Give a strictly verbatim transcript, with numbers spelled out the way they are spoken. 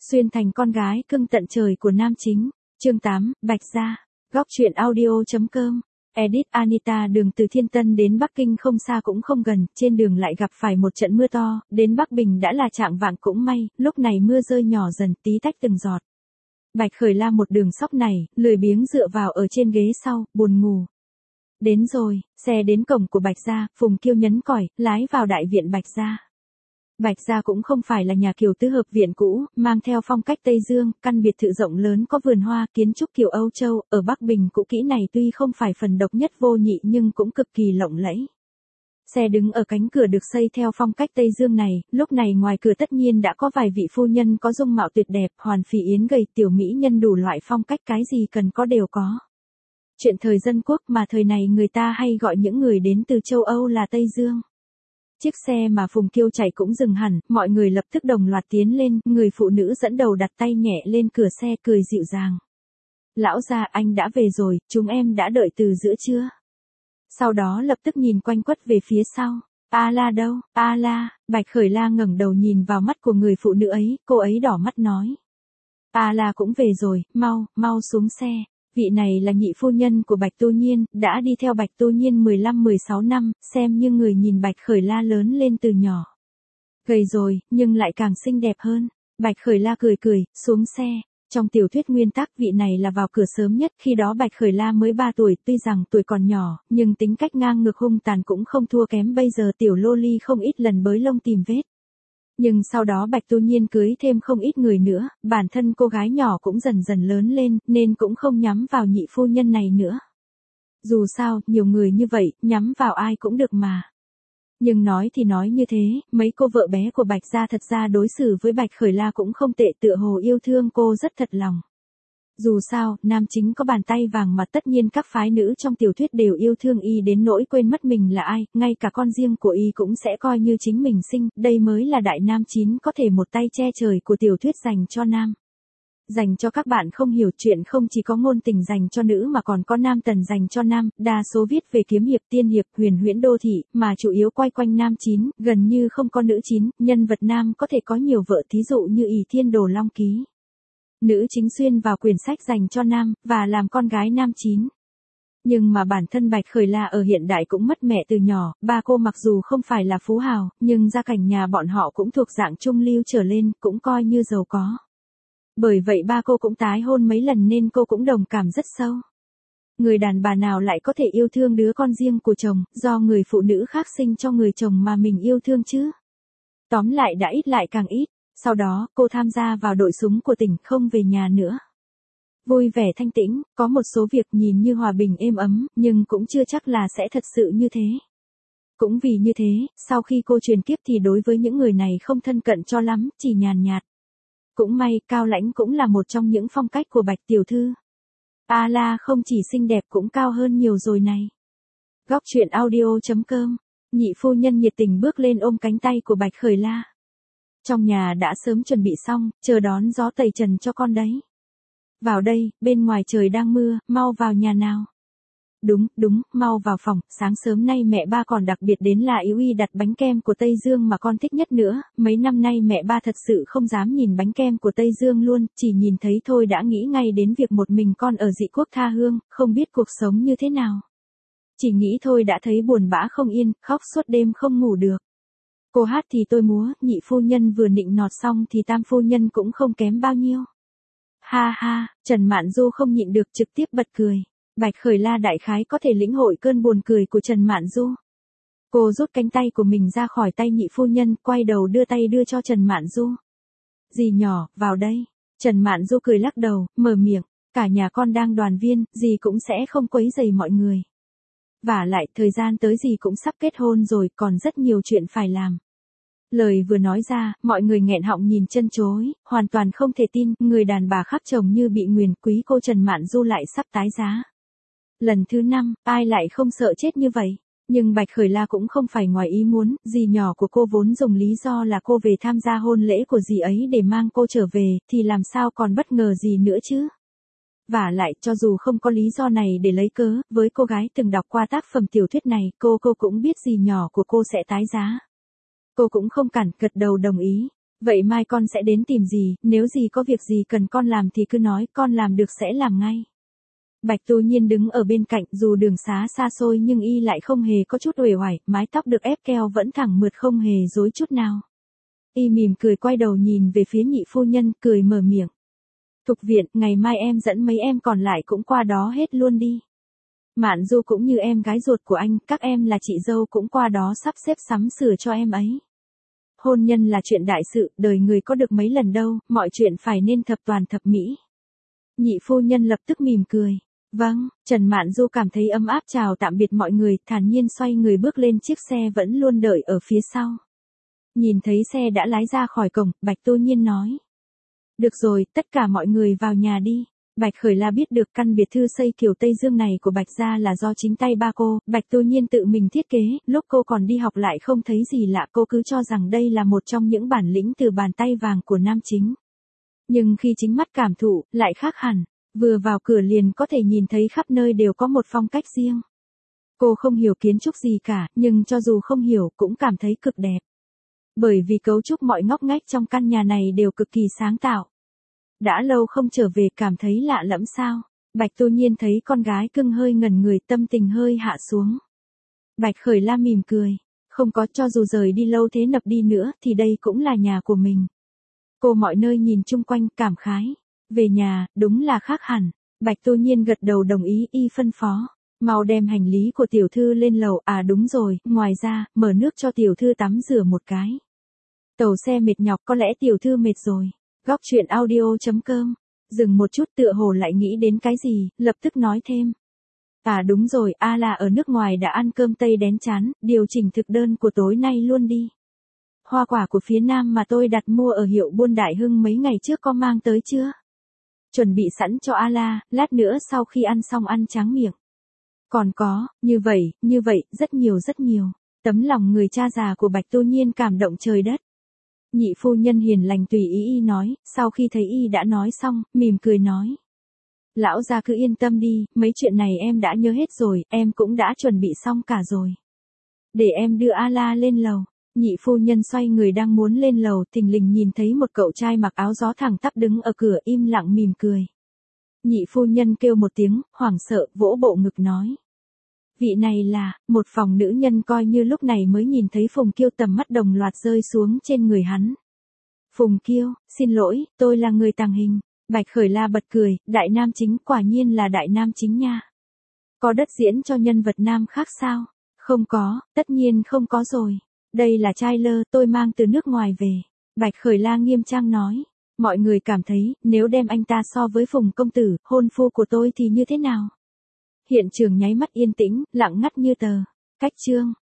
Xuyên thành con gái cưng tận trời của nam chính. Chương tám, Bạch Gia. Góc truyện audio.com. Edit Anita. Đường từ Thiên Tân đến Bắc Kinh không xa cũng không gần, trên đường lại gặp phải một trận mưa to, đến Bắc Bình đã là trạng vạng cũng may, lúc này mưa rơi nhỏ dần tí tách từng giọt. Bạch Khởi La một đường sóc này, lười biếng dựa vào ở trên ghế sau, buồn ngủ. Đến rồi, xe đến cổng của Bạch Gia, Phùng Kiêu nhấn còi, lái vào đại viện Bạch Gia. Bạch Gia cũng không phải là nhà kiểu tứ hợp viện cũ, mang theo phong cách Tây Dương, căn biệt thự rộng lớn có vườn hoa, kiến trúc kiểu Âu Châu, ở Bắc Bình cũ kỹ này tuy không phải phần độc nhất vô nhị nhưng cũng cực kỳ lộng lẫy. Xe đứng ở cánh cửa được xây theo phong cách Tây Dương này, lúc này ngoài cửa tất nhiên đã có vài vị phu nhân có dung mạo tuyệt đẹp, hoàn phì yến gầy, tiểu mỹ nhân đủ loại phong cách, cái gì cần có đều có. Chuyện thời dân quốc mà thời này người ta hay gọi những người đến từ châu Âu là Tây Dương. Chiếc xe mà Phùng Kiêu chạy cũng dừng hẳn, mọi người lập tức đồng loạt tiến lên, người phụ nữ dẫn đầu đặt tay nhẹ lên cửa xe cười dịu dàng. Lão gia, anh đã về rồi, chúng em đã đợi từ giữa trưa. Sau đó lập tức nhìn quanh quất về phía sau. A La đâu, A La? Bạch Khởi La ngẩng đầu nhìn vào mắt của người phụ nữ ấy, cô ấy đỏ mắt nói. A La cũng về rồi, mau, mau xuống xe. Vị này là nhị phu nhân của Bạch Tu Nhiên, đã đi theo Bạch Tu Nhiên mười lăm mười sáu năm, xem như người nhìn Bạch Khởi La lớn lên từ nhỏ. Gầy rồi, nhưng lại càng xinh đẹp hơn. Bạch Khởi La cười cười, xuống xe. Trong tiểu thuyết nguyên tắc vị này là vào cửa sớm nhất, khi đó Bạch Khởi La mới ba tuổi, tuy rằng tuổi còn nhỏ, nhưng tính cách ngang ngược hung tàn cũng không thua kém bây giờ tiểu lô ly không ít lần bới lông tìm vết. Nhưng sau đó Bạch Tu Nhiên cưới thêm không ít người nữa, bản thân cô gái nhỏ cũng dần dần lớn lên, nên cũng không nhắm vào nhị phu nhân này nữa. Dù sao, nhiều người như vậy, nhắm vào ai cũng được mà. Nhưng nói thì nói như thế, mấy cô vợ bé của Bạch Gia thật ra đối xử với Bạch Khởi La cũng không tệ, tựa hồ yêu thương cô rất thật lòng. Dù sao, nam chính có bàn tay vàng mà tất nhiên các phái nữ trong tiểu thuyết đều yêu thương y đến nỗi quên mất mình là ai, ngay cả con riêng của y cũng sẽ coi như chính mình sinh, đây mới là đại nam chín có thể một tay che trời của tiểu thuyết dành cho nam. Dành cho các bạn không hiểu chuyện, không chỉ có ngôn tình dành cho nữ mà còn có nam tần dành cho nam, đa số viết về kiếm hiệp, tiên hiệp, huyền huyễn đô thị, mà chủ yếu quay quanh nam chín, gần như không có nữ chín, nhân vật nam có thể có nhiều vợ, thí dụ như ỷ Thiên Đồ Long Ký. Nữ chính xuyên vào quyển sách dành cho nam, và làm con gái nam chín. Nhưng mà bản thân Bạch Khởi La ở hiện đại cũng mất mẹ từ nhỏ, ba cô mặc dù không phải là phú hào, nhưng gia cảnh nhà bọn họ cũng thuộc dạng trung lưu trở lên, cũng coi như giàu có. Bởi vậy ba cô cũng tái hôn mấy lần nên cô cũng đồng cảm rất sâu. Người đàn bà nào lại có thể yêu thương đứa con riêng của chồng, do người phụ nữ khác sinh cho người chồng mà mình yêu thương chứ? Tóm lại đã ít lại càng ít. Sau đó, cô tham gia vào đội súng của tỉnh, không về nhà nữa. Vui vẻ thanh tĩnh, có một số việc nhìn như hòa bình êm ấm, nhưng cũng chưa chắc là sẽ thật sự như thế. Cũng vì như thế, sau khi cô truyền kiếp thì đối với những người này không thân cận cho lắm, chỉ nhàn nhạt. Cũng may, cao lãnh cũng là một trong những phong cách của Bạch tiểu thư. A La không chỉ xinh đẹp cũng cao hơn nhiều rồi này. Góc truyện audio.com. Nhị phu nhân nhiệt tình bước lên ôm cánh tay của Bạch Khởi La. Trong nhà đã sớm chuẩn bị xong, chờ đón gió tẩy trần cho con đấy. Vào đây, bên ngoài trời đang mưa, mau vào nhà nào. Đúng, đúng, mau vào phòng, sáng sớm nay mẹ ba còn đặc biệt đến là Yếu Y đặt bánh kem của Tây Dương mà con thích nhất nữa, mấy năm nay mẹ ba thật sự không dám nhìn bánh kem của Tây Dương luôn, chỉ nhìn thấy thôi đã nghĩ ngay đến việc một mình con ở dị quốc tha hương, không biết cuộc sống như thế nào. Chỉ nghĩ thôi đã thấy buồn bã không yên, khóc suốt đêm không ngủ được. Cô hát thì tôi múa, nhị phu nhân vừa nịnh nọt xong thì tam phu nhân cũng không kém bao nhiêu. Ha ha, Trần Mạn Du không nhịn được trực tiếp bật cười. Bạch Khởi La đại khái có thể lĩnh hội cơn buồn cười của Trần Mạn Du. Cô rút cánh tay của mình ra khỏi tay nhị phu nhân, quay đầu đưa tay đưa cho Trần Mạn Du. Dì nhỏ, vào đây. Trần Mạn Du cười lắc đầu, mở miệng, cả nhà con đang đoàn viên, dì cũng sẽ không quấy rầy mọi người. Vả lại, thời gian tới dì cũng sắp kết hôn rồi, còn rất nhiều chuyện phải làm. Lời vừa nói ra, mọi người nghẹn họng nhìn chân chối, hoàn toàn không thể tin, người đàn bà khác chồng như bị nguyền, quý cô Trần Mạn Du lại sắp tái giá. Lần thứ năm, ai lại không sợ chết như vậy? Nhưng Bạch Khởi La cũng không phải ngoài ý muốn, dì nhỏ của cô vốn dùng lý do là cô về tham gia hôn lễ của dì ấy để mang cô trở về, thì làm sao còn bất ngờ gì nữa chứ? Vả lại, cho dù không có lý do này để lấy cớ, với cô gái từng đọc qua tác phẩm tiểu thuyết này, cô cô cũng biết dì nhỏ của cô sẽ tái giá. Cô cũng không cản, gật đầu đồng ý. Vậy mai con sẽ đến tìm dì, nếu dì có việc gì cần con làm thì cứ nói, con làm được sẽ làm ngay. Bạch Tu Nhiên đứng ở bên cạnh, dù đường xá xa xôi nhưng y lại không hề có chút uể oải, mái tóc được ép keo vẫn thẳng mượt không hề rối chút nào. Y mỉm cười quay đầu nhìn về phía nhị phu nhân, cười mở miệng. Thục viện, ngày mai em dẫn mấy em còn lại cũng qua đó hết luôn đi. Mạn Du cũng như em gái ruột của anh, các em là chị dâu cũng qua đó sắp xếp sắm sửa cho em ấy. Hôn nhân là chuyện đại sự, đời người có được mấy lần đâu, mọi chuyện phải nên thập toàn thập mỹ. Nhị phu nhân lập tức mỉm cười. Vâng, Trần Mạn Du cảm thấy ấm áp chào tạm biệt mọi người, thản nhiên xoay người bước lên chiếc xe vẫn luôn đợi ở phía sau. Nhìn thấy xe đã lái ra khỏi cổng, Bạch Tu Nhiên nói. Được rồi, tất cả mọi người vào nhà đi. Bạch Khởi La biết được căn biệt thư xây kiểu Tây Dương này của Bạch gia là do chính tay ba cô, Bạch Tu Nhiên tự mình thiết kế, lúc cô còn đi học lại không thấy gì lạ, cô cứ cho rằng đây là một trong những bản lĩnh từ bàn tay vàng của nam chính. Nhưng khi chính mắt cảm thụ, lại khác hẳn, vừa vào cửa liền có thể nhìn thấy khắp nơi đều có một phong cách riêng. Cô không hiểu kiến trúc gì cả, nhưng cho dù không hiểu cũng cảm thấy cực đẹp. Bởi vì cấu trúc mọi ngóc ngách trong căn nhà này đều cực kỳ sáng tạo. Đã lâu không trở về cảm thấy lạ lẫm sao. Bạch Tu Nhiên thấy con gái cưng hơi ngẩn người, tâm tình hơi hạ xuống. Bạch Khởi La mỉm cười. Không có, cho dù rời đi lâu thế nập đi nữa thì đây cũng là nhà của mình. Cô mọi nơi nhìn chung quanh cảm khái. Về nhà, đúng là khác hẳn. Bạch Tu Nhiên gật đầu đồng ý, y phân phó. Mau đem hành lý của tiểu thư lên lầu, à đúng rồi, ngoài ra, mở nước cho tiểu thư tắm rửa một cái. Tàu xe mệt nhọc, có lẽ tiểu thư mệt rồi. Góc truyện audio chấm com. Dừng một chút tựa hồ lại nghĩ đến cái gì, lập tức nói thêm. À đúng rồi, A là ở nước ngoài đã ăn cơm Tây đén chán, điều chỉnh thực đơn của tối nay luôn đi. Hoa quả của phía Nam mà tôi đặt mua ở hiệu buôn Đại Hưng mấy ngày trước có mang tới chưa? Chuẩn bị sẵn cho A La, lát nữa sau khi ăn xong ăn tráng miệng. Còn có, như vậy, như vậy, rất nhiều rất nhiều. Tấm lòng người cha già của Bạch Tu Nhiên cảm động trời đất. Nhị phu nhân hiền lành tùy ý y nói, sau khi thấy y đã nói xong, mỉm cười nói. Lão gia cứ yên tâm đi, mấy chuyện này em đã nhớ hết rồi, em cũng đã chuẩn bị xong cả rồi. Để em đưa A La lên lầu. Nhị phu nhân xoay người đang muốn lên lầu, thình lình nhìn thấy một cậu trai mặc áo gió thẳng tắp đứng ở cửa im lặng mỉm cười. Nhị phu nhân kêu một tiếng, hoảng sợ, vỗ bộ ngực nói. Vị này là, một phòng nữ nhân coi như lúc này mới nhìn thấy Phùng Kiêu, tầm mắt đồng loạt rơi xuống trên người hắn. Phùng Kiêu, xin lỗi, tôi là người tàng hình. Bạch Khởi La bật cười, đại nam chính, quả nhiên là đại nam chính nha. Có đất diễn cho nhân vật nam khác sao? Không có, tất nhiên không có rồi. Đây là trailer tôi mang từ nước ngoài về. Bạch Khởi La nghiêm trang nói. Mọi người cảm thấy, nếu đem anh ta so với Phùng công tử, hôn phu của tôi thì như thế nào? Hiện trường nháy mắt yên tĩnh, lặng ngắt như tờ. Cách chương.